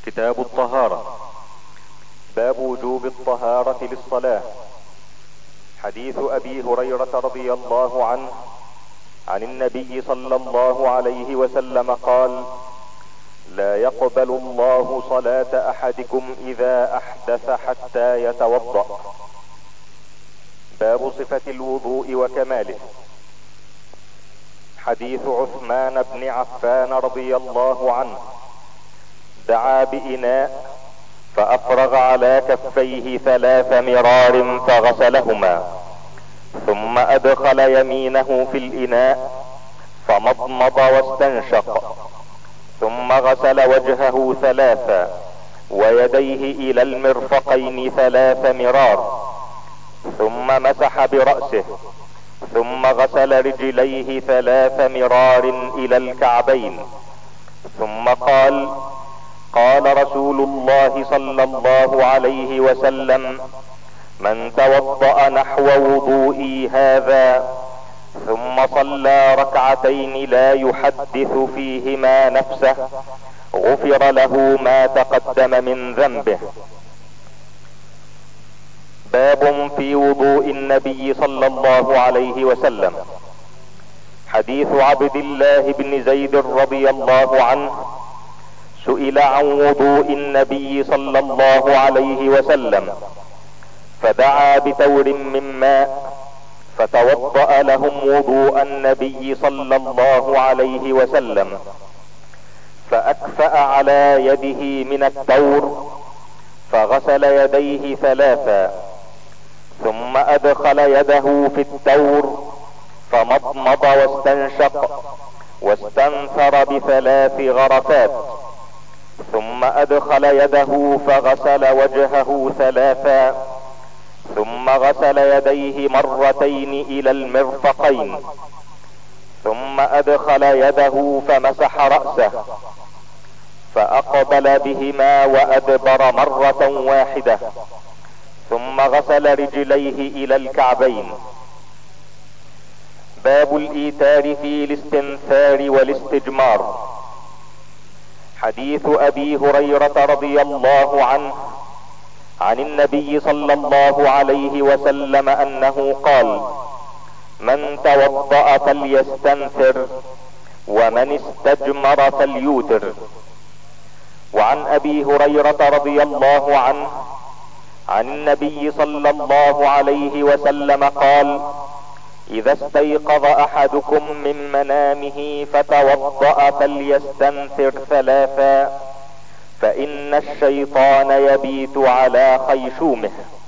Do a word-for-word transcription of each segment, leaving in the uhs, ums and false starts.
كتاب الطهارة. باب وجوب الطهارة للصلاة. حديث ابي هريرة رضي الله عنه عن النبي صلى الله عليه وسلم قال: لا يقبل الله صلاة احدكم اذا احدث حتى يتوضأ. باب صفة الوضوء وكماله. حديث عثمان بن عفان رضي الله عنه: دعا بإناء فافرغ على كفيه ثلاث مرار فغسلهما، ثم ادخل يمينه في الاناء فمضمض واستنشق، ثم غسل وجهه ثلاثا ويديه الى المرفقين ثلاث مرار، ثم مسح برأسه، ثم غسل رجليه ثلاث مرار الى الكعبين، ثم قال: قال رسول الله صلى الله عليه وسلم: من توضأ نحو وضوئي هذا ثم صلى ركعتين لا يحدث فيهما نفسه غفر له ما تقدم من ذنبه. باب في وضوء النبي صلى الله عليه وسلم. حديث عبد الله بن زيد رضي الله عنه: سئل عن وضوء النبي صلى الله عليه وسلم فدعا بتور من ماء فتوضأ لهم وضوء النبي صلى الله عليه وسلم، فأكفأ على يده من التور فغسل يديه ثلاثا، ثم ادخل يده في التور فمضمض واستنشق واستنثر بثلاث غرفات، ثم ادخل يده فغسل وجهه ثلاثا، ثم غسل يديه مرتين الى المرفقين، ثم ادخل يده فمسح رأسه فاقبل بهما وادبر مرة واحدة، ثم غسل رجليه الى الكعبين. باب الايتار في الاستنثار والاستجمار. حديث ابي هريرة رضي الله عنه عن النبي صلى الله عليه وسلم انه قال: من توضأ فليستنثر ومن استجمر فليوتر. وعن ابي هريرة رضي الله عنه عن النبي صلى الله عليه وسلم قال: اذا استيقظ احدكم من منامه فتوضأ فليستنثر ثلاثا فان الشيطان يبيت على خيشومه.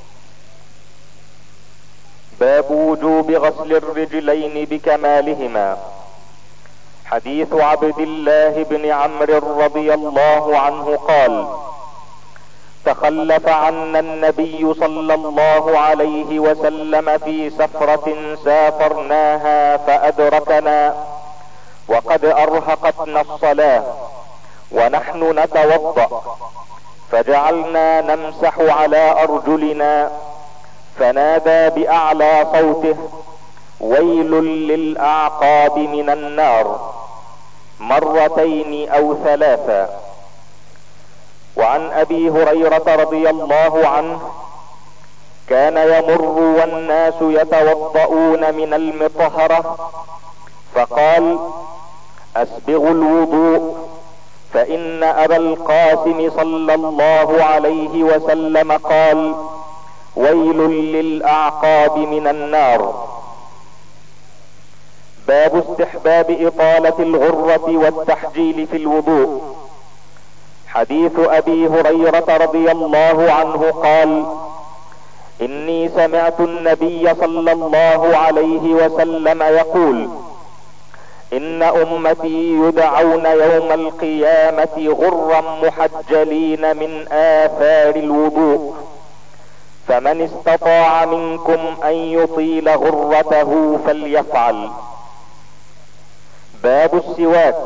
باب وجوب غسل الرجلين بكمالهما. حديث عبد الله بن عمرو رضي الله عنه قال: تخلف عنا النبي صلى الله عليه وسلم في سفرة سافرناها فأدركنا وقد أرهقتنا الصلاة ونحن نتوضأ، فجعلنا نمسح على أرجلنا، فنادى بأعلى صوته: ويل للأعقاب من النار، مرتين أو ثلاثا. وعن ابي هريرة رضي الله عنه: كان يمر والناس يتوضؤون من المطهرة فقال: اسبغوا الوضوء، فان ابا القاسم صلى الله عليه وسلم قال: ويل للاعقاب من النار. باب استحباب اطالة الغرة والتحجيل في الوضوء. حديث ابي هريرة رضي الله عنه قال: اني سمعت النبي صلى الله عليه وسلم يقول: ان امتي يدعون يوم القيامة غرا محجلين من آثار الوضوء، فمن استطاع منكم ان يطيل غرته فليفعل. باب السواك.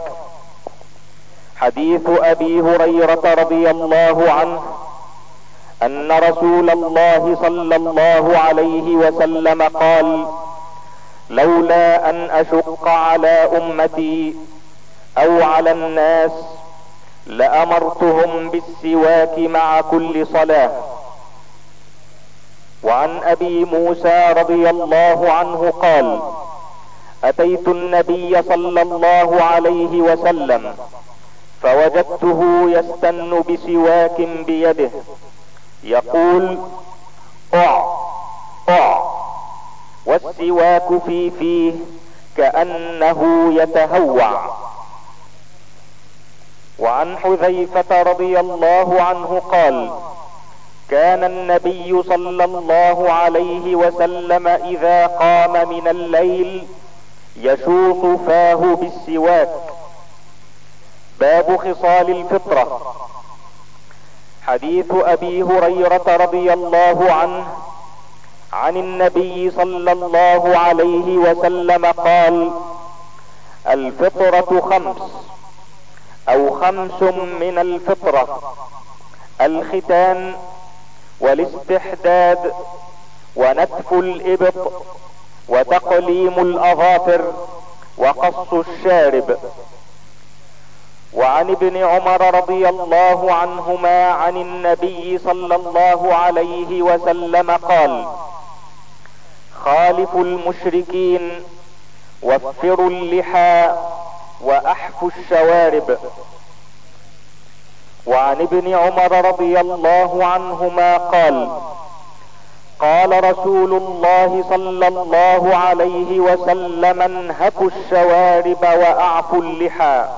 حديث ابي هريرة رضي الله عنه ان رسول الله صلى الله عليه وسلم قال: لولا ان اشق على امتي او على الناس لأمرتهم بالسواك مع كل صلاة. وعن ابي موسى رضي الله عنه قال: اتيت النبي صلى الله عليه وسلم فوجدته يستن بسواك بيده يقول: اع اع، والسواك في فيه كأنه يتهوع. وعن حذيفة رضي الله عنه قال: كان النبي صلى الله عليه وسلم اذا قام من الليل يشوط فاه بالسواك. باب خصال الفطرة. حديث ابي هريرة رضي الله عنه عن النبي صلى الله عليه وسلم قال: الفطرة خمس او خمس من الفطرة: الختان، والاستحداد، ونتف الابط، وتقليم الاظافر، وقص الشارب. وعن ابن عمر رضي الله عنهما عن النبي صلى الله عليه وسلم قال: خالفوا المشركين، وفروا اللحى، واحفوا الشوارب. وعن ابن عمر رضي الله عنهما قال: قال رسول الله صلى الله عليه وسلم: انهكوا الشوارب واعفوا اللحى.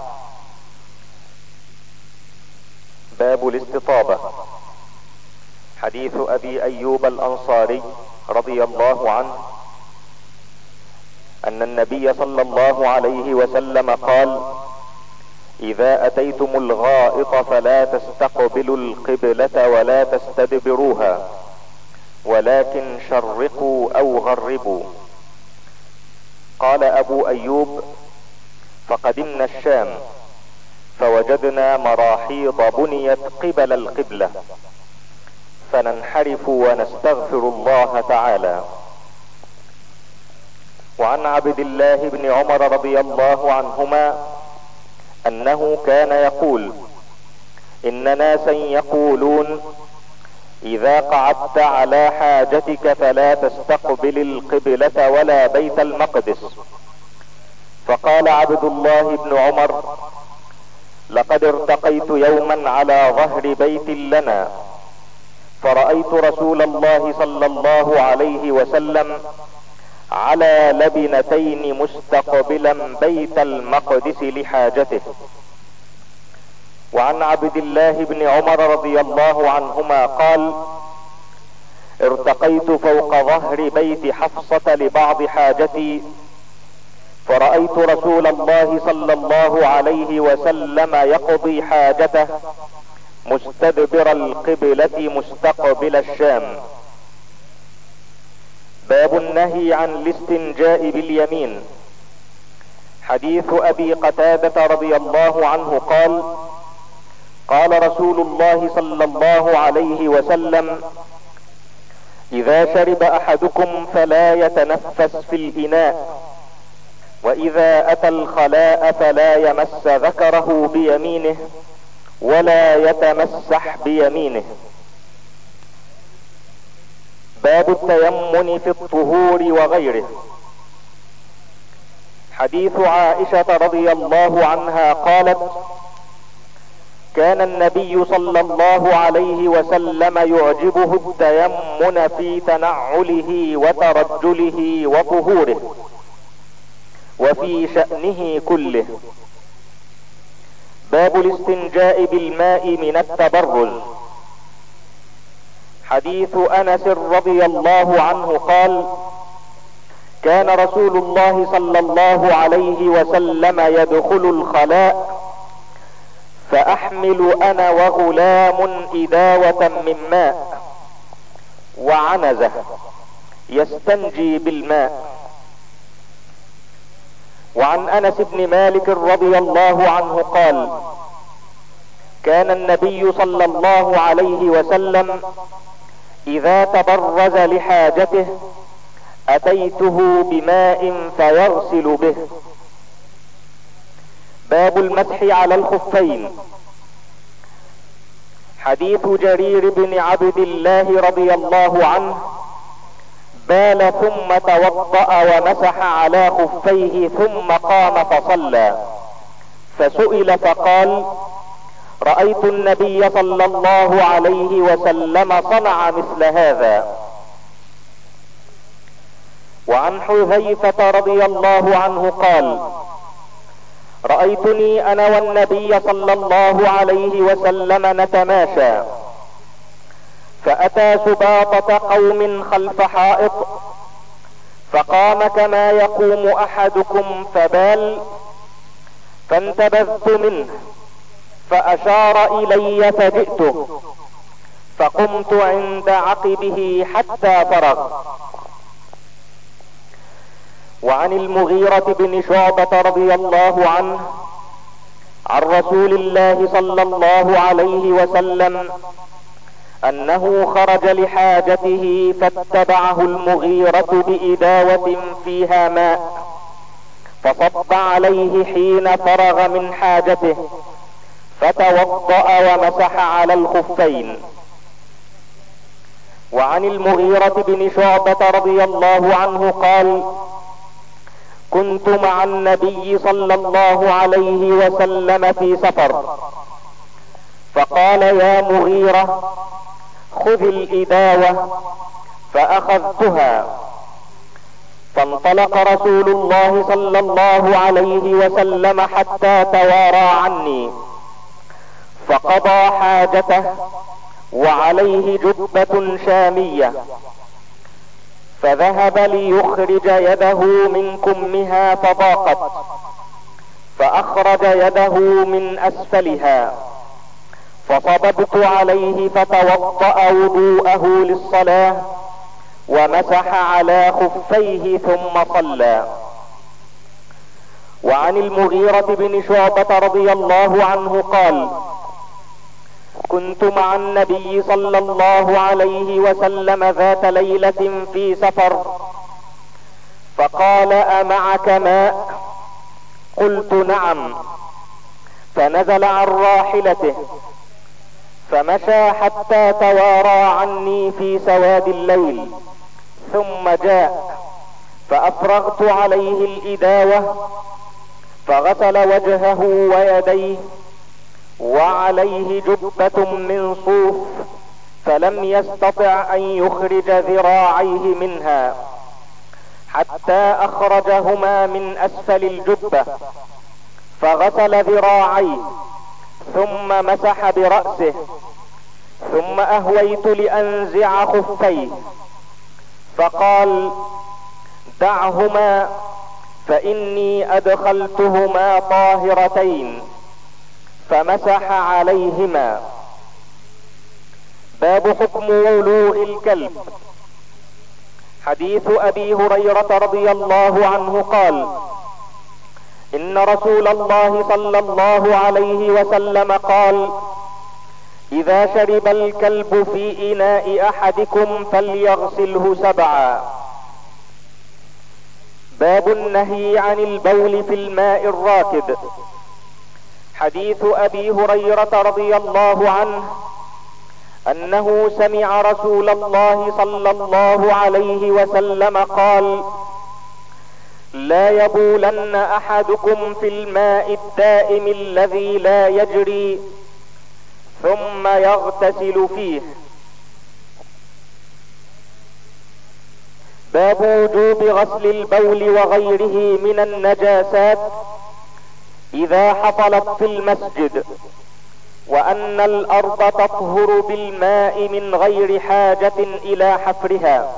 باب الاستطابة. حديث ابي ايوب الانصاري رضي الله عنه ان النبي صلى الله عليه وسلم قال: اذا اتيتم الغائط فلا تستقبلوا القبلة ولا تستدبروها، ولكن شرقوا او غربوا. قال ابو ايوب: فقدمنا الشام فوجدنا مراحيض بنيت قبل القبلة، فننحرف ونستغفر الله تعالى. وعن عبد الله بن عمر رضي الله عنهما انه كان يقول: ان ناسا يقولون: اذا قعدت على حاجتك فلا تستقبل القبلة ولا بيت المقدس. فقال عبد الله بن عمر: لقد ارتقيت يوما على ظهر بيت لنا فرأيت رسول الله صلى الله عليه وسلم على لبنتين مستقبلا بيت المقدس لحاجته. وعن عبد الله بن عمر رضي الله عنهما قال: ارتقيت فوق ظهر بيت حفصة لبعض حاجتي فرأيت رسول الله صلى الله عليه وسلم يقضي حاجته مستدبر القبلة مستقبل الشام. باب النهي عن الاستنجاء باليمين. حديث ابي قتادة رضي الله عنه قال: قال رسول الله صلى الله عليه وسلم: اذا شرب احدكم فلا يتنفس في الاناء، واذا اتى الخلاء فلا يمس ذكره بيمينه ولا يتمسح بيمينه. باب التيمم في الطهور وغيره. حديث عائشة رضي الله عنها قالت: كان النبي صلى الله عليه وسلم يعجبه التيمم في تنعله وترجله وطهوره وفي شأنه كله. باب الاستنجاء بالماء من التبرز. حديث انس رضي الله عنه قال: كان رسول الله صلى الله عليه وسلم يدخل الخلاء فاحمل انا وغلام اداوة من ماء وعنزة يستنجي بالماء. وعن انس بن مالك رضي الله عنه قال: كان النبي صلى الله عليه وسلم اذا تبرز لحاجته اتيته بماء فيغسل به. باب المسح على الخفين. حديث جرير بن عبد الله رضي الله عنه: بال ثم توضأ ومسح على خفيه ثم قام فصلى، فسئل فقال: رأيت النبي صلى الله عليه وسلم صنع مثل هذا. وعن حذيفة رضي الله عنه قال: رأيتني انا والنبي صلى الله عليه وسلم نتماشى، فاتى سباطة قوم خلف حائط، فقام كما يقوم احدكم فبال، فانتبذت منه فاشار الي فجئته، فقمت عند عقبه حتى فرغ. وعن المغيرة بن شعبة رضي الله عنه عن رسول الله صلى الله عليه وسلم انه خرج لحاجته فاتبعه المغيرة بإداوة فيها ماء، فصب عليه حين فرغ من حاجته، فتوضأ ومسح على الخفين. وعن المغيرة بن شعبة رضي الله عنه قال: كنت مع النبي صلى الله عليه وسلم في سفر، فقال: يا مغيرة خذ الإداوة، فأخذتها، فانطلق رسول الله صلى الله عليه وسلم حتى توارى عني، فقضى حاجته وعليه جبة شامية، فذهب ليخرج يده من كمها فضاقت، فأخرج يده من أسفلها، فصببت عليه فتوضأ وضوءه للصلاة ومسح على خفيه ثم صلى. وعن المغيرة بن شعبة رضي الله عنه قال: كنت مع النبي صلى الله عليه وسلم ذات ليلة في سفر، فقال: أمعك ماء؟ قلت: نعم. فنزل عن راحلته فمشى حتى توارى عني في سواد الليل، ثم جاء فأفرغت عليه الإداوة، فغسل وجهه ويديه، وعليه جبة من صوف، فلم يستطع ان يخرج ذراعيه منها حتى اخرجهما من اسفل الجبة، فغسل ذراعيه ثم مسح برأسه، ثم اهويت لانزع خفيه، فقال: دعهما فاني ادخلتهما طاهرتين، فمسح عليهما. باب حكم ولوغ الكلب. حديث ابي هريرة رضي الله عنه قال: ان رسول الله صلى الله عليه وسلم قال: اذا شرب الكلب في اناء احدكم فليغسله سبعا. باب النهي عن البول في الماء الراكد. حديث ابي هريرة رضي الله عنه انه سمع رسول الله صلى الله عليه وسلم قال: لا يبولن احدكم في الماء الدائم الذي لا يجري ثم يغتسل فيه. باب وجوب غسل البول وغيره من النجاسات اذا حصلت في المسجد، وان الارض تطهر بالماء من غير حاجة الى حفرها.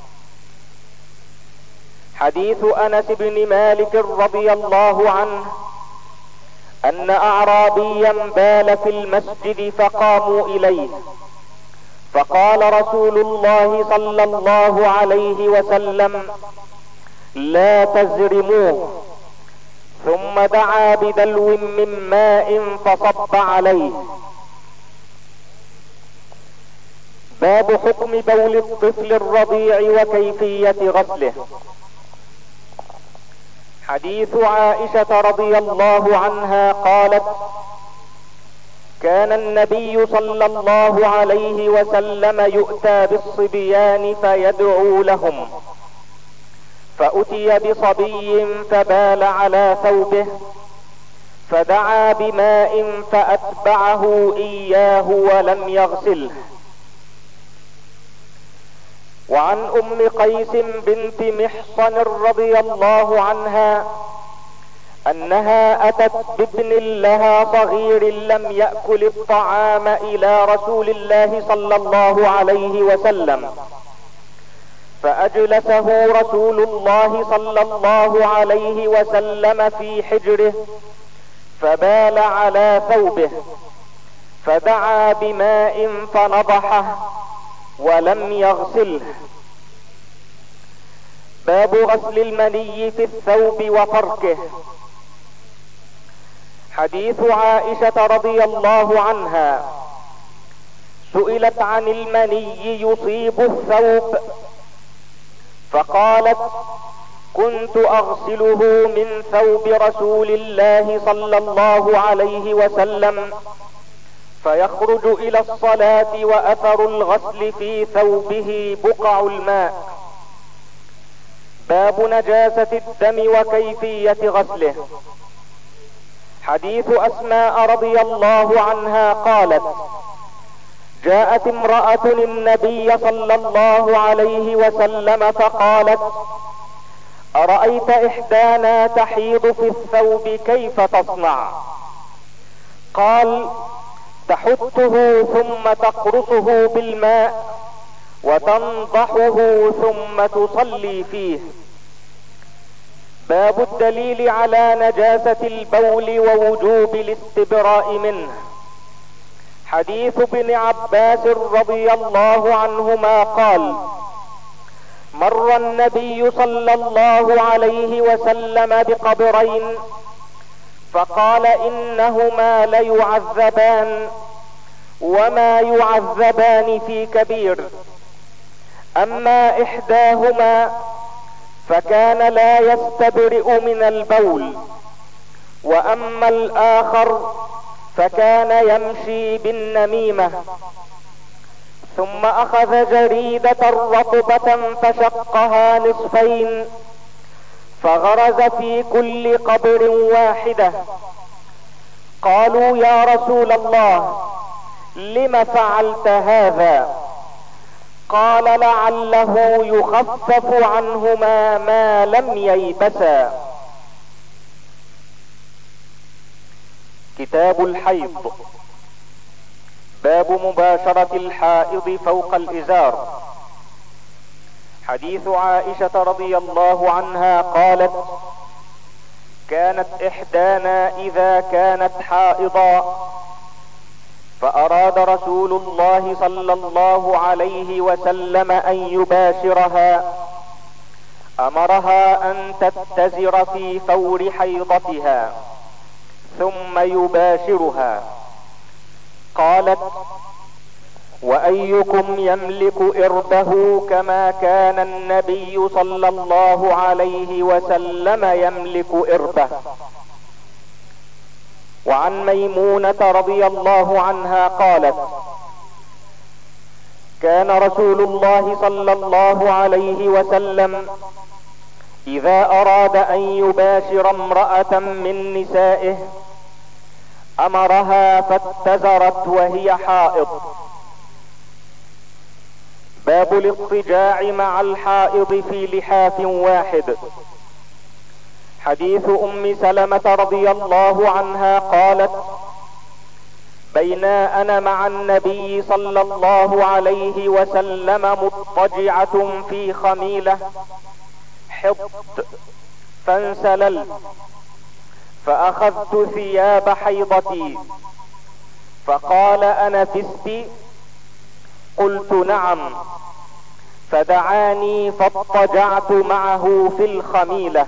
حديث انس بن مالك رضي الله عنه ان اعرابيا بال في المسجد فقاموا اليه، فقال رسول الله صلى الله عليه وسلم: لا تزرموه، ثم دعا بدلو من ماء فصب عليه. باب حكم بول الطفل الرضيع وكيفية غسله. حديث عائشة رضي الله عنها قالت: كان النبي صلى الله عليه وسلم يؤتى بالصبيان فيدعو لهم، فأتي بصبي فبال على ثوبه فدعا بماء فأتبعه إياه ولم يغسله. وعن أم قيس بنت محصن رضي الله عنها أنها أتت بابن لها صغير لم يأكل الطعام إلى رسول الله صلى الله عليه وسلم، فأجلسه رسول الله صلى الله عليه وسلم في حجره فبال على ثوبه، فدعا بماء فنضحه ولم يغسله. باب غسل المني في الثوب وفركه. حديث عائشة رضي الله عنها سئلت عن المني يصيب الثوب فقالت: كنت اغسله من ثوب رسول الله صلى الله عليه وسلم فيخرج الى الصلاة واثر الغسل في ثوبه بقع الماء. باب نجاسة الدم وكيفية غسله. حديث اسماء رضي الله عنها قالت: جاءت امرأة النبي صلى الله عليه وسلم فقالت: أرأيت إحدانا تحيض في الثوب كيف تصنع؟ قال: تحته ثم تقرصه بالماء وتنضحه ثم تصلي فيه. باب الدليل على نجاسة البول ووجوب الاستبراء منه. حديث ابن عباس رضي الله عنهما قال: مر النبي صلى الله عليه وسلم بقبرين فقال: انهما ليعذبان وما يعذبان في كبير، اما احداهما فكان لا يستبرئ من البول، واما الاخر فكان يمشي بالنميمة. ثم اخذ جريدة رطبة فشقها نصفين فغرز في كل قبر واحدة. قالوا: يا رسول الله لم فعلت هذا؟ قال: لعله يخفف عنهما ما لم ييبسا. كتاب الحيض. باب مباشرة الحائض فوق الإزار. حديث عائشة رضي الله عنها قالت: كانت إحدانا إذا كانت حائضا فأراد رسول الله صلى الله عليه وسلم أن يباشرها أمرها أن تتزر في فور حيضتها ثم يباشرها. قالت: وأيكم يملك إربه كما كان النبي صلى الله عليه وسلم يملك إربه. وعن ميمونة رضي الله عنها قالت: كان رسول الله صلى الله عليه وسلم إذا أراد أن يباشر امرأة من نسائه أمرها فاتزرت وهي حائض. باب الاضطجاع مع الحائض في لحاف واحد. حديث ام سلمة رضي الله عنها قالت: بينا انا مع النبي صلى الله عليه وسلم مضطجعة في خميلة حط فانسللت فاخذت ثياب حيضتي فقال: انفست؟ قلت: نعم. فدعاني فاضطجعت معه في الخميلة.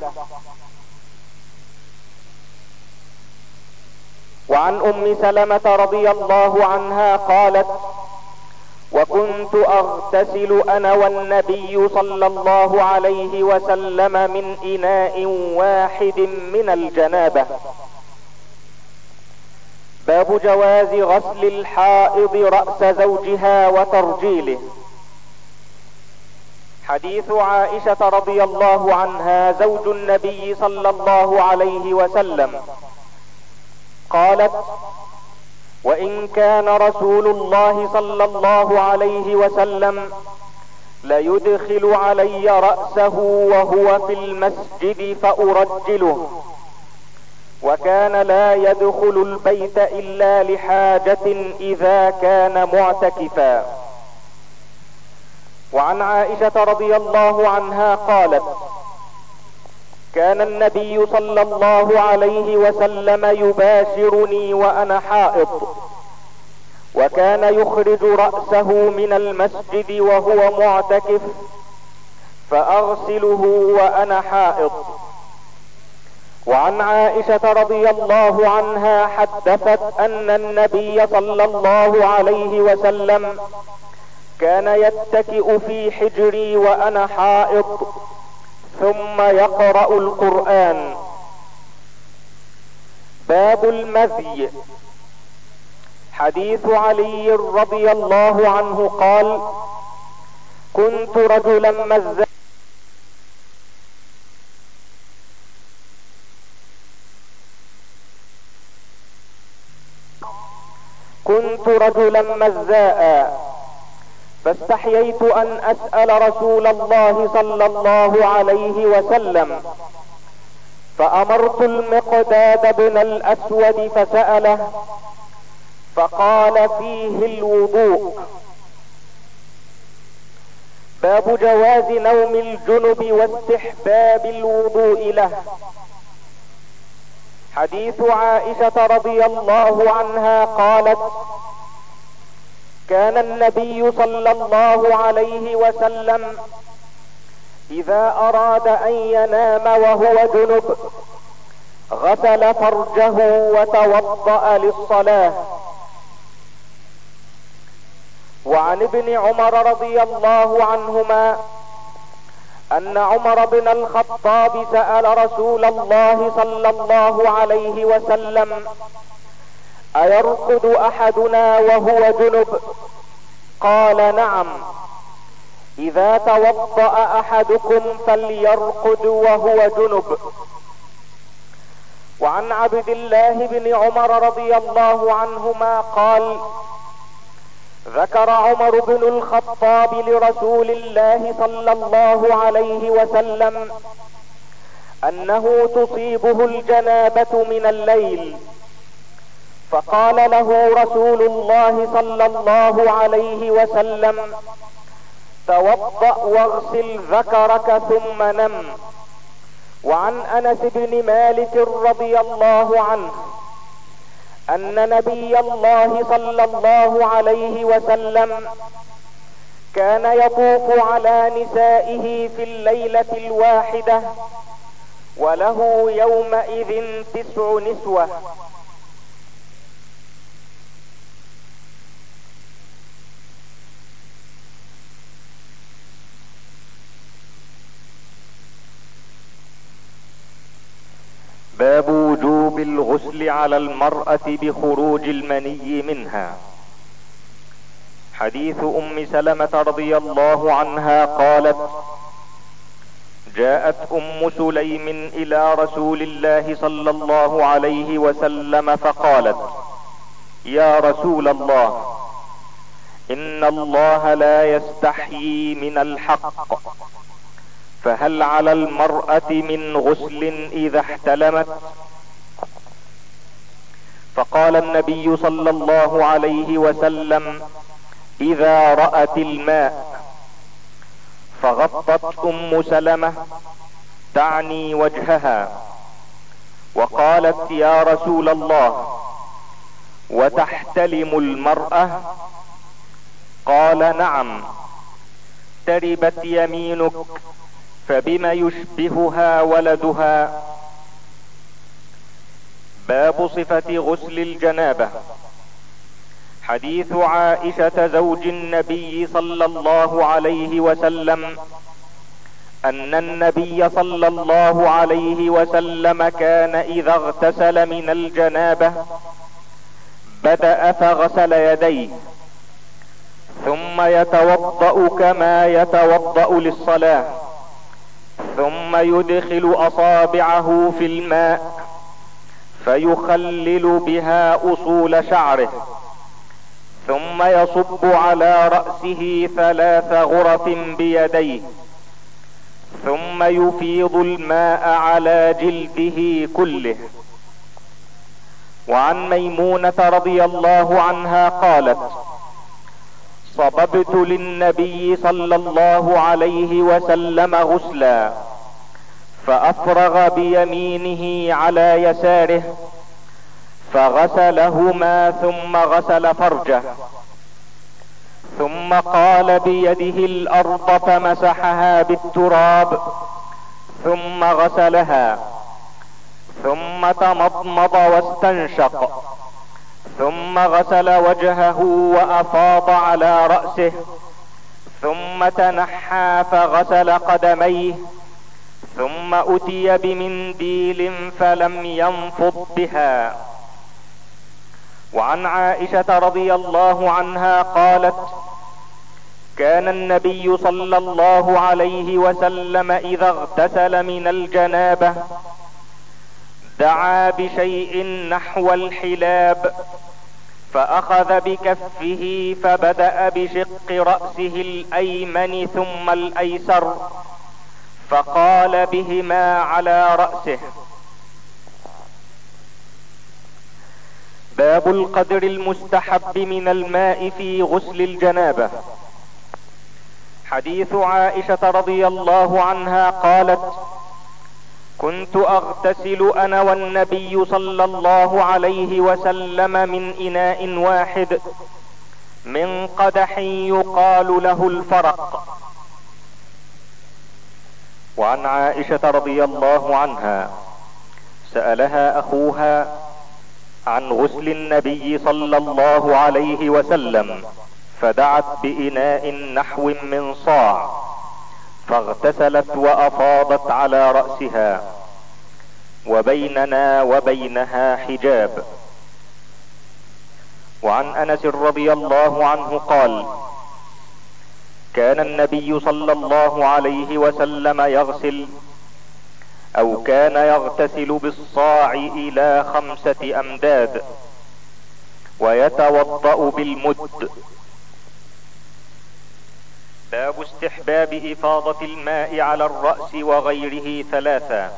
وعن ام سلمة رضي الله عنها قالت: وكنت اغتسل انا والنبي صلى الله عليه وسلم من اناء واحد من الجنابة. باب جواز غسل الحائض رأس زوجها وترجيله. حديث عائشة رضي الله عنها زوج النبي صلى الله عليه وسلم قالت: وإن كان رسول الله صلى الله عليه وسلم ليدخل علي رأسه وهو في المسجد فأرجله، وكان لا يدخل البيت إلا لحاجة إذا كان معتكفا. وعن عائشة رضي الله عنها قالت: كان النبي صلى الله عليه وسلم يباشرني وأنا حائض، وكان يخرج رأسه من المسجد وهو معتكف فأغسله وأنا حائض. وعن عائشة رضي الله عنها حدثت أن النبي صلى الله عليه وسلم كان يتكئ في حجري وأنا حائض ثم يقرأ القرآن. باب المذي. حديث علي رضي الله عنه قال: كنت رجلا مزا كنت رجلا مزاء فاستحييت ان اسأل رسول الله صلى الله عليه وسلم، فامرت المقداد بن الاسود فسأله فقال: فيه الوضوء. باب جواز نوم الجنب واستحباب الوضوء له. حديث عائشة رضي الله عنها قالت: كان النبي صلى الله عليه وسلم إذا أراد أن ينام وهو جنب غسل فرجه وتوضأ للصلاة. وعن ابن عمر رضي الله عنهما أن عمر بن الخطاب سأل رسول الله صلى الله عليه وسلم: أيرقد أحدنا وهو جنب؟ قال: نعم، إذا توضأ أحدكم فليرقد وهو جنب. وعن عبد الله بن عمر رضي الله عنهما قال: ذكر عمر بن الخطاب لرسول الله صلى الله عليه وسلم أنه تصيبه الجنابة من الليل، فقال له رسول الله صلى الله عليه وسلم: توضأ واغسل ذكرك ثم نم. وعن أنس بن مالك رضي الله عنه أن نبي الله صلى الله عليه وسلم كان يطوف على نسائه في الليلة الواحدة وله يومئذ تسع نسوة. باب وجوب الغسل على المرأة بخروج المني منها. حديث ام سلمة رضي الله عنها قالت: جاءت ام سليم الى رسول الله صلى الله عليه وسلم فقالت: يا رسول الله، ان الله لا يستحيي من الحق، فهل على المرأة من غسل اذا احتلمت؟ فقال النبي صلى الله عليه وسلم: اذا رأت الماء. فغطت ام سلمة تعني وجهها وقالت: يا رسول الله، وتحتلم المرأة؟ قال: نعم، تربت يمينك، فبما يشبهها ولدها. باب صفة غسل الجنابة. حديث عائشة زوج النبي صلى الله عليه وسلم ان النبي صلى الله عليه وسلم كان اذا اغتسل من الجنابة بدأ فغسل يديه ثم يتوضأ كما يتوضأ للصلاة، ثم يدخل اصابعه في الماء فيخلل بها اصول شعره، ثم يصب على رأسه ثلاث غرف بيديه، ثم يفيض الماء على جلده كله. وعن ميمونة رضي الله عنها قالت: صببت للنبي صلى الله عليه وسلم غسلا فافرغ بيمينه على يساره فغسلهما ثم غسل فرجه، ثم قال بيده الارض فمسحها بالتراب ثم غسلها، ثم تمضمض واستنشق، ثم غسل وجهه وافاض على رأسه، ثم تنحى فغسل قدميه، ثم اتي بمنديل فلم ينفض بها. وعن عائشة رضي الله عنها قالت: كان النبي صلى الله عليه وسلم اذا اغتسل من الجنابة دعا بشيء نحو الحلاب فاخذ بكفه فبدأ بشق رأسه الايمن ثم الايسر فقال بهما على رأسه. باب القدر المستحب من الماء في غسل الجنابة. حديث عائشة رضي الله عنها قالت: كنت اغتسل انا والنبي صلى الله عليه وسلم من اناء واحد من قدح يقال له الفرق. وعن عائشة رضي الله عنها سألها اخوها عن غسل النبي صلى الله عليه وسلم فدعت بإناء نحو من صاع فاغتسلت وافاضت على رأسها وبيننا وبينها حجاب. وعن انس رضي الله عنه قال: كان النبي صلى الله عليه وسلم يغسل او كان يغتسل بالصاع الى خمسة امداد ويتوضأ بالمد. باب استحباب افاضة الماء على الرأس وغيره ثلاثا.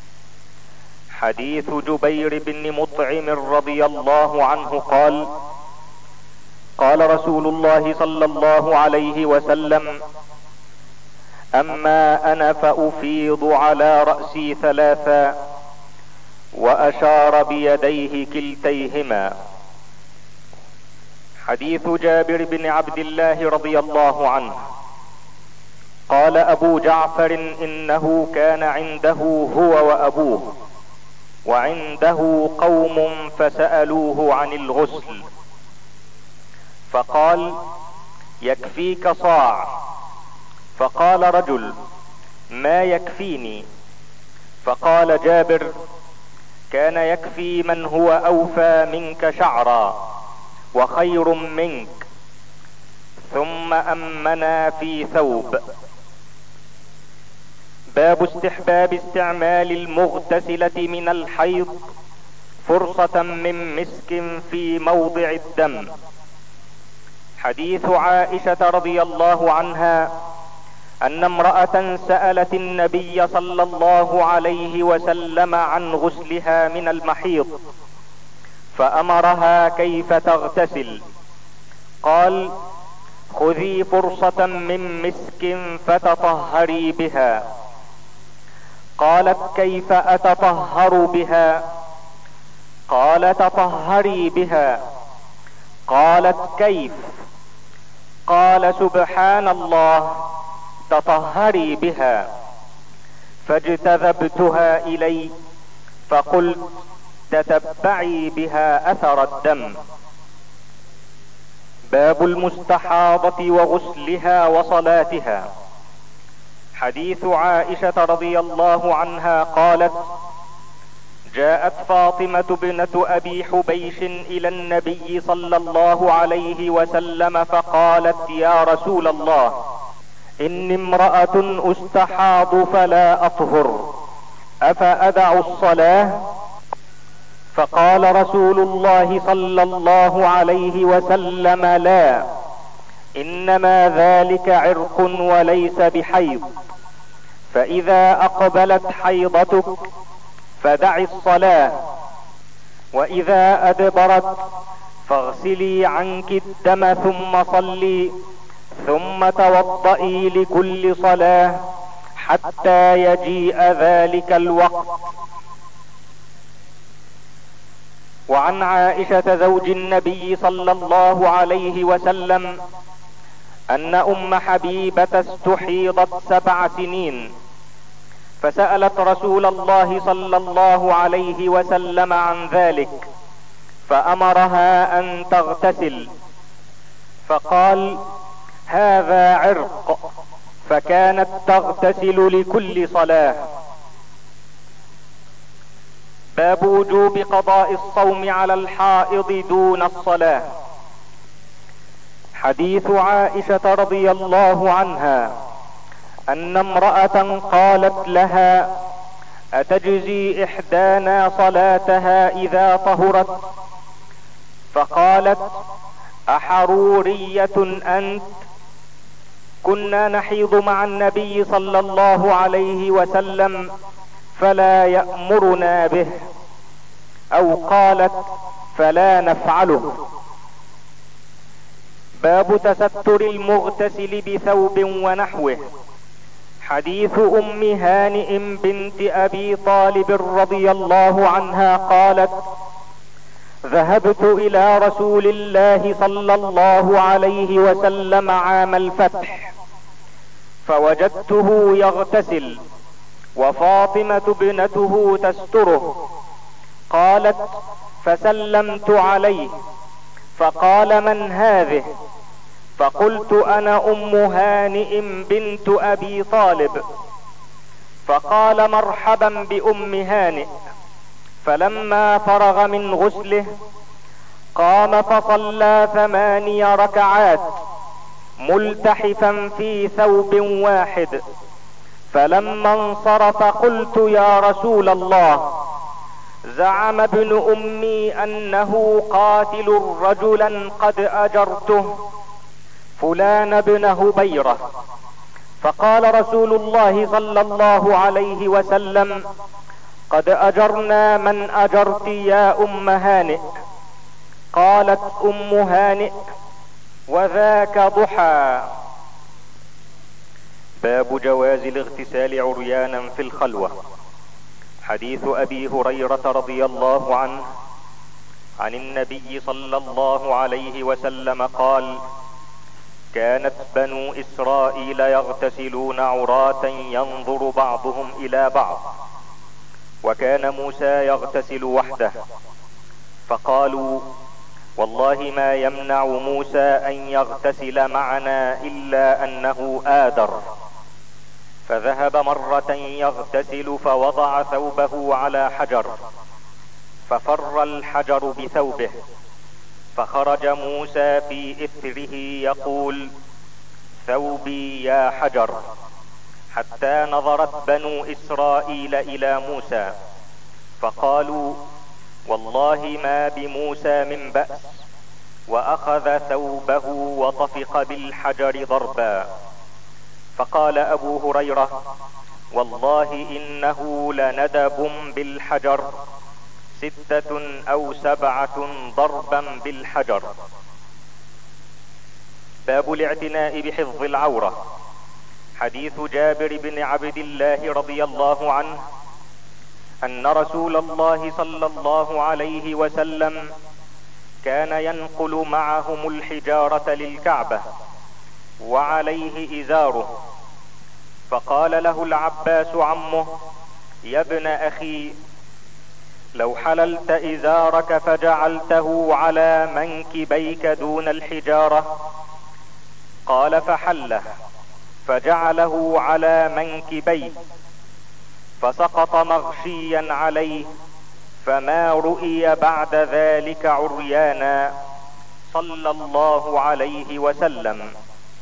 حديث جبير بن مطعم رضي الله عنه قال: قال رسول الله صلى الله عليه وسلم: اما انا فافيض على رأسي ثلاثا، واشار بيديه كلتيهما. حديث جابر بن عبد الله رضي الله عنه قال ابو جعفر: انه كان عنده هو وابوه وعنده قوم فسألوه عن الغسل فقال: يكفيك صاع. فقال رجل: ما يكفيني؟ فقال جابر: كان يكفي من هو اوفى منك شعرا وخير منك. ثم امنا في ثوب. باب استحباب استعمال المغتسلة من الحيض فرصة من مسك في موضع الدم. حديث عائشة رضي الله عنها ان امرأة سألت النبي صلى الله عليه وسلم عن غسلها من المحيض فامرها كيف تغتسل. قال: خذي فرصة من مسك فتطهري بها. قالت: كيف اتطهر بها؟ قال: تطهري بها. قالت: كيف؟ قال: سبحان الله، تطهري بها. فاجتذبتها الي فقلت: تتبعي بها اثر الدم. باب المستحاضة وغسلها وصلاتها. حديث عائشة رضي الله عنها قالت: جاءت فاطمة بنت ابي حبيش الى النبي صلى الله عليه وسلم فقالت: يا رسول الله، اني امرأة استحاض فلا اطهر، افادع الصلاة؟ فقال رسول الله صلى الله عليه وسلم: لا، انما ذلك عرق وليس بحيض، فاذا اقبلت حيضتك فدع الصلاة، واذا ادبرت فاغسلي عنك الدم ثم صلي، ثم توضئي لكل صلاة حتى يجيء ذلك الوقت. وعن عائشة زوج النبي صلى الله عليه وسلم ان ام حبيبة استحيضت سبع سنين، فسألت رسول الله صلى الله عليه وسلم عن ذلك، فامرها ان تغتسل، فقال: هذا عرق، فكانت تغتسل لكل صلاة. باب وجوب قضاء الصوم على الحائض دون الصلاة. حديث عائشة رضي الله عنها ان امرأة قالت لها: اتجزي احدانا صلاتها اذا طهرت؟ فقالت: احرورية انت؟ كنا نحيض مع النبي صلى الله عليه وسلم فلا يأمرنا به، او قالت: فلا نفعله. باب تستر المغتسل بثوب ونحوه. حديث ام هانئ بنت ابي طالب رضي الله عنها قالت: ذهبت الى رسول الله صلى الله عليه وسلم عام الفتح، فوجدته يغتسل وفاطمة ابنته تستره. قالت: فسلمت عليه فقال: من هذه؟ فقلت: انا ام هانئ بنت ابي طالب. فقال: مرحبا بام هانئ. فلما فرغ من غسله قام فصلى ثماني ركعات ملتحفا في ثوب واحد. فلما انصرف قلت: يا رسول الله، زعم ابن امي انه قاتل رجلا قد اجرته، فلان بن هبيرة. فقال رسول الله صلى الله عليه وسلم: قد اجرنا من اجرت يا ام هانئ. قالت ام هانئ: وذاك ضحى. باب جواز الاغتسال عريانا في الخلوة. حديث ابي هريرة رضي الله عنه عن النبي صلى الله عليه وسلم قال: كانت بنو اسرائيل يغتسلون عراة ينظر بعضهم الى بعض، وكان موسى يغتسل وحده، فقالوا: والله ما يمنع موسى ان يغتسل معنا الا انه آدر. فذهب مرة يغتسل فوضع ثوبه على حجر، ففر الحجر بثوبه، فخرج موسى في اثره يقول: ثوبي يا حجر، حتى نظرت بنو اسرائيل الى موسى فقالوا: والله ما بموسى من بأس، واخذ ثوبه وطفق بالحجر ضربا. فقال ابو هريرة: والله انه لندب بالحجر، ستة او سبعة ضربا بالحجر. باب الاعتناء بحفظ العورة. حديث جابر بن عبد الله رضي الله عنه ان رسول الله صلى الله عليه وسلم كان ينقل معهم الحجارة للكعبة وعليه ازاره، فقال له العباس عمه: يا ابن اخي، لو حللت ازارك فجعلته على منكبيك دون الحجارة. قال: فحله، فجعله على منكبيه، فسقط مغشيا عليه، فما رؤي بعد ذلك عريانا صلى الله عليه وسلم.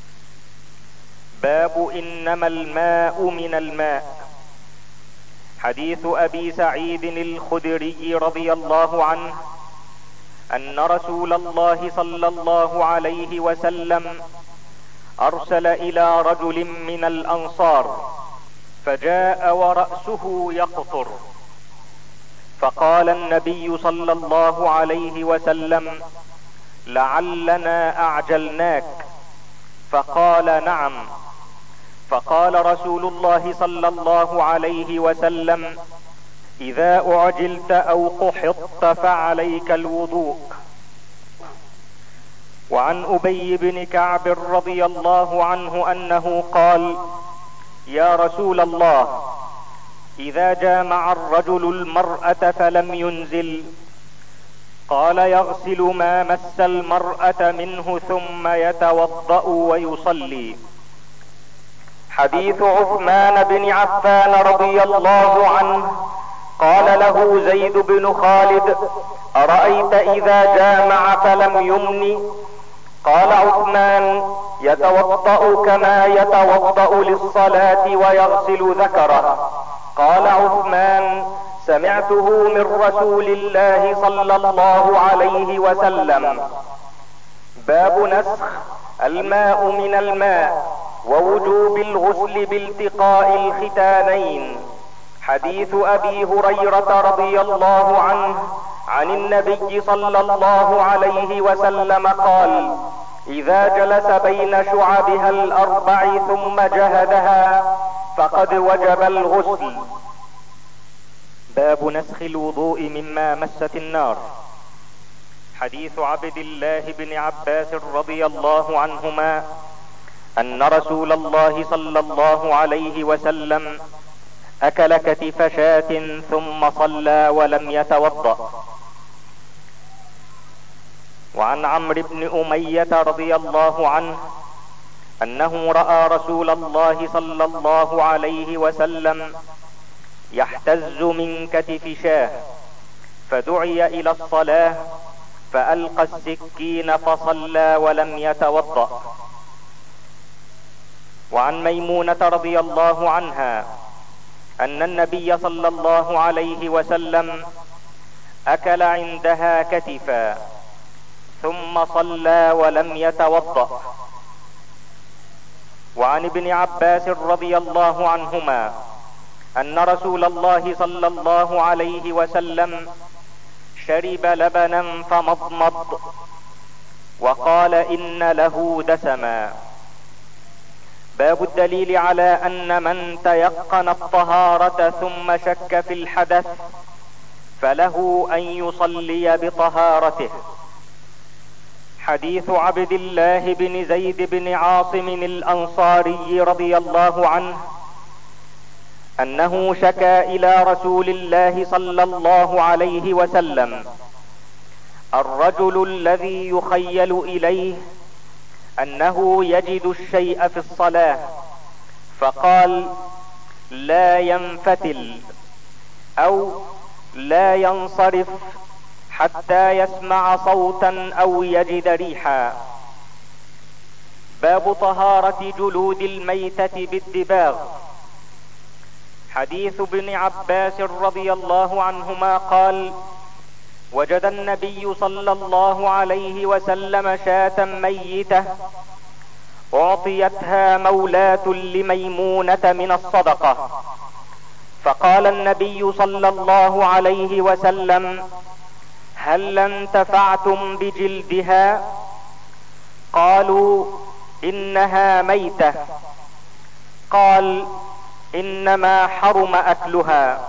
باب انما الماء من الماء. حديث ابي سعيد الخدري رضي الله عنه ان رسول الله صلى الله عليه وسلم ارسل الى رجل من الانصار فجاء ورأسه يقطر، فقال النبي صلى الله عليه وسلم: لعلنا اعجلناك. فقال: نعم. فقال رسول الله صلى الله عليه وسلم: اذا اعجلت او قحطت فعليك الوضوء. وعن ابي بن كعب رضي الله عنه انه قال: يا رسول الله، اذا جامع الرجل المرأة فلم ينزل، قال: يغسل ما مس المرأة منه ثم يتوضأ ويصلي. حديث عثمان بن عفان رضي الله عنه قال له زيد بن خالد: أرأيت إذا جامع فلم يمن؟ قال عثمان: يتوضأ كما يتوضأ للصلاة ويغسل ذكره. قال عثمان: سمعته من رسول الله صلى الله عليه وسلم. باب نسخ الماء من الماء ووجوب الغسل بالتقاء الختانين. حديث ابي هريرة رضي الله عنه عن النبي صلى الله عليه وسلم قال: اذا جلس بين شعبها الاربع ثم جهدها فقد وجب الغسل. باب نسخ الوضوء مما مست النار. حديث عبد الله بن عباس رضي الله عنهما ان رسول الله صلى الله عليه وسلم اكل كتف شاة ثم صلى ولم يتوضأ. وعن عمرو بن امية رضي الله عنه انه رأى رسول الله صلى الله عليه وسلم يحتز من كتف شاه، فدعي الى الصلاة فألقى السكين فصلى ولم يتوضأ. وعن ميمونة رضي الله عنها ان النبي صلى الله عليه وسلم اكل عندها كتفا ثم صلى ولم يتوضأ. وعن ابن عباس رضي الله عنهما ان رسول الله صلى الله عليه وسلم شرب لبنا فمضمض وقال: ان له دسما. باب الدليل على ان من تيقن الطهارة ثم شك في الحدث فله ان يصلي بطهارته. حديث عبد الله بن زيد بن عاصم الانصاري رضي الله عنه انه شكا الى رسول الله صلى الله عليه وسلم الرجل الذي يخيل اليه انه يجد الشيء في الصلاة، فقال: لا ينفتل او لا ينصرف حتى يسمع صوتا او يجد ريحا. باب طهارة جلود الميتة بالدباغ. حديث ابن عباس رضي الله عنهما قال: وجد النبي صلى الله عليه وسلم شاة ميتة اعطيتها مولاة لميمونة من الصدقة، فقال النبي صلى الله عليه وسلم: هل انتفعتم بجلدها؟ قالوا: انها ميتة. قال: انما حرم اكلها.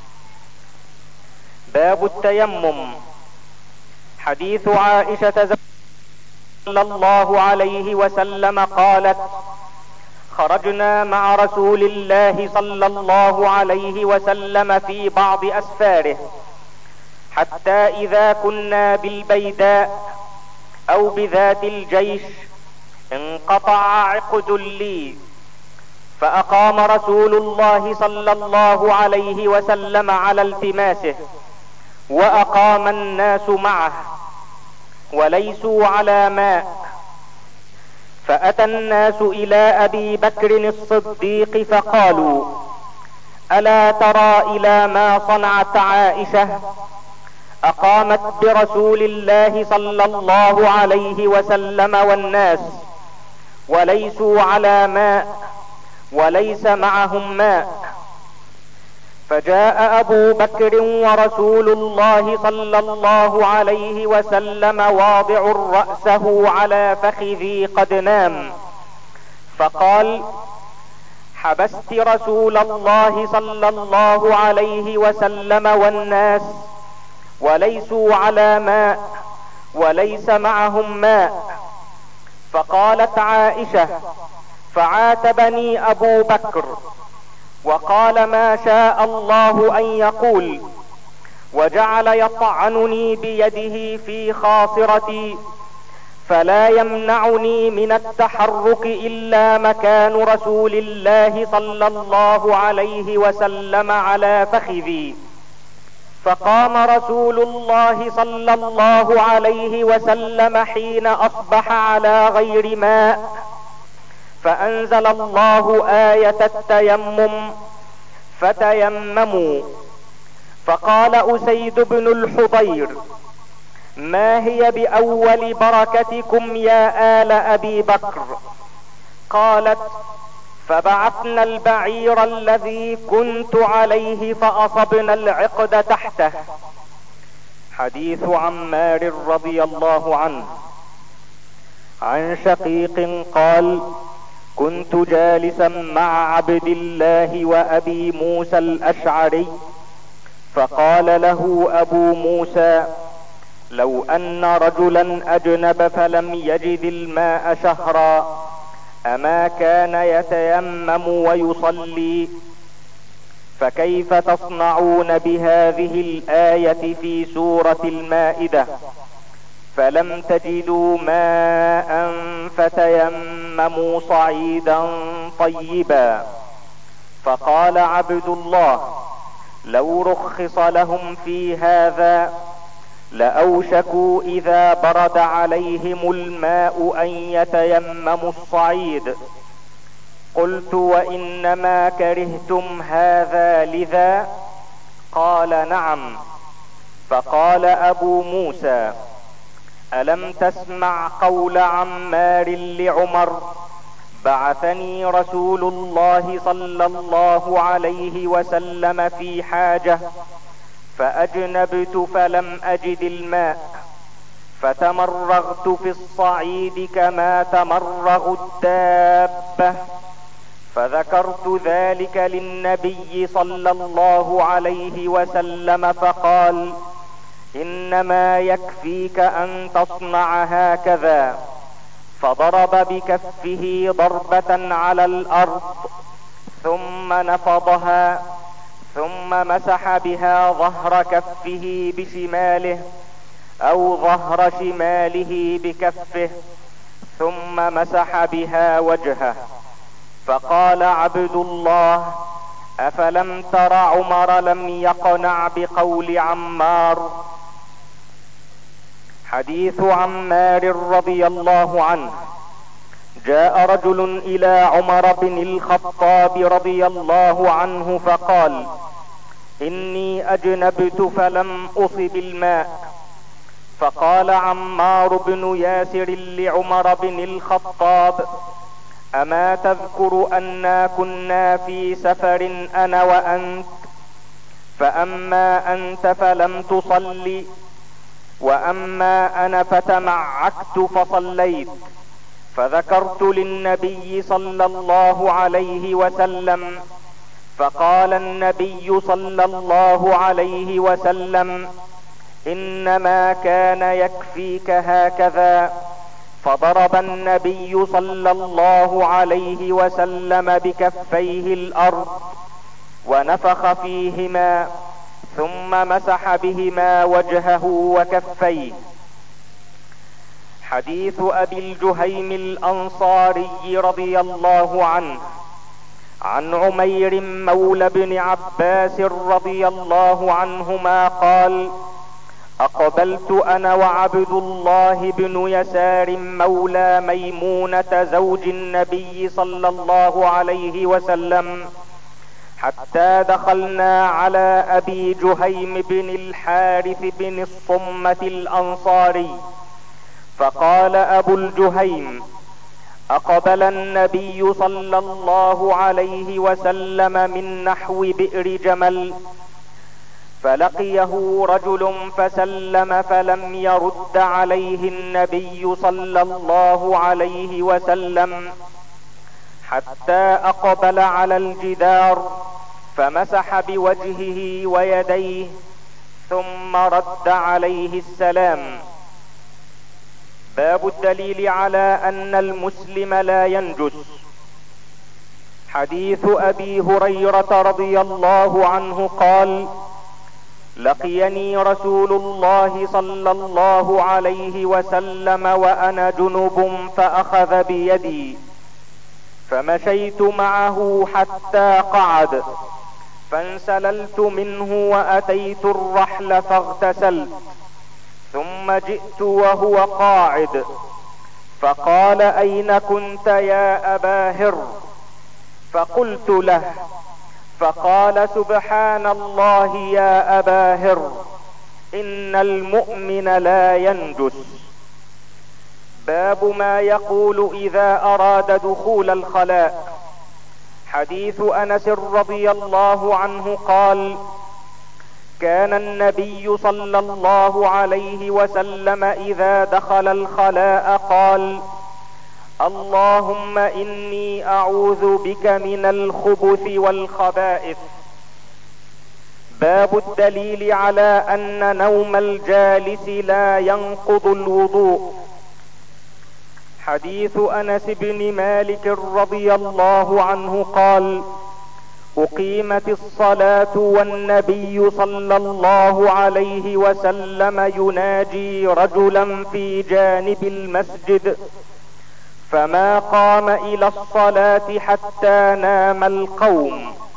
باب التيمم. حديث عائشة صلى الله عليه وسلم قالت: خرجنا مع رسول الله صلى الله عليه وسلم في بعض اسفاره، حتى اذا كنا بالبيداء او بذات الجيش انقطع عقد لي، فاقام رسول الله صلى الله عليه وسلم على التماسه، واقام الناس معه وليسوا على ماء، فاتى الناس الى ابي بكر الصديق فقالوا: الا ترى الى ما صنعت عائشة؟ اقامت برسول الله صلى الله عليه وسلم والناس وليسوا على ماء وليس معهم ماء. فجاء ابو بكر ورسول الله صلى الله عليه وسلم واضع رأسه على فخذي قد نام، فقال: حبست رسول الله صلى الله عليه وسلم والناس وليسوا على ماء وليس معهم ماء. فقالت عائشة: فعاتبني ابو بكر وقال: ما شاء الله ان يقول، وجعل يطعنني بيده في خاصرتي، فلا يمنعني من التحرك الا مكان رسول الله صلى الله عليه وسلم على فخذي. فقام رسول الله صلى الله عليه وسلم حين اصبح على غير ماء، فانزل الله آية التيمم: فتيمموا. فقال اسيد بن الحضير: ما هي باول بركتكم يا آل ابي بكر؟ قالت: فبعثنا البعير الذي كنت عليه فاصبنا العقد تحته. حديث عمار رضي الله عنه. عن شقيق قال: كنت جالسا مع عبد الله وابي موسى الاشعري، فقال له ابو موسى: لو ان رجلا اجنب فلم يجد الماء شهرا اما كان يتيمم ويصلي؟ فكيف تصنعون بهذه الآية في سورة المائدة: فلم تجدوا ماء فتيمموا صعيدا طيبا؟ فقال عبد الله: لو رخص لهم في هذا لأوشكوا إذا برد عليهم الماء أن يتيمموا الصعيد. قلت: وإنما كرهتم هذا لذا؟ قال: نعم. فقال أبو موسى: ألم تسمع قول عمار لعمر: بعثني رسول الله صلى الله عليه وسلم في حاجة فأجنبت فلم أجد الماء، فتمرغت في الصعيد كما تمرغ الدابة. فذكرت ذلك للنبي صلى الله عليه وسلم فقال: إنما يكفيك أن تصنع هكذا. فضرب بكفه ضربة على الأرض ثم نفضها، ثم مسح بها ظهر كفه بشماله أو ظهر شماله بكفه، ثم مسح بها وجهه. فقال عبد الله: أفلم تر عمر لم يقنع بقول عمار؟ حديث عمار رضي الله عنه. جاء رجل الى عمر بن الخطاب رضي الله عنه فقال: اني اجنبت فلم اصب الماء. فقال عمار بن ياسر لعمر بن الخطاب: اما تذكر انا كنا في سفر انا وانت، فاما انت فلم تصل، واما انا فتمعكت فصليت. فذكرت للنبي صلى الله عليه وسلم، فقال النبي صلى الله عليه وسلم: انما كان يكفيك هكذا. فضرب النبي صلى الله عليه وسلم بكفيه الارض ونفخ فيهما، ثم مسح بهما وجهه وكفيه. حديث ابي الجهيم الانصاري رضي الله عنه. عن عمير مولى بن عباس رضي الله عنهما قال: اقبلت انا وعبد الله بن يسار مولى ميمونة زوج النبي صلى الله عليه وسلم حتى دخلنا على ابي جهيم بن الحارث بن الصمة الانصاري، فقال ابو الجهيم: اقبل النبي صلى الله عليه وسلم من نحو بئر جمل، فلقيه رجل فسلم فلم يرد عليه النبي صلى الله عليه وسلم حتى اقبل على الجدار فمسح بوجهه ويديه ثم رد عليه السلام. باب الدليل على ان المسلم لا ينجس. حديث ابي هريرة رضي الله عنه قال: لقيني رسول الله صلى الله عليه وسلم وانا جنب فاخذ بيدي فمشيت معه حتى قعد، فانسللت منه واتيت الرحل فاغتسلت، ثم جئت وهو قاعد، فقال: اين كنت يا ابا هر؟ فقلت له، فقال: سبحان الله يا ابا هر، ان المؤمن لا ينجس. باب ما يقول اذا اراد دخول الخلاء. حديث انس رضي الله عنه قال: كان النبي صلى الله عليه وسلم اذا دخل الخلاء قال: اللهم اني اعوذ بك من الخبث والخبائث. باب الدليل على ان نوم الجالس لا ينقض الوضوء. حديث انس بن مالك رضي الله عنه قال: اقيمت الصلاة والنبي صلى الله عليه وسلم يناجي رجلا في جانب المسجد، فما قام الى الصلاة حتى نام القوم،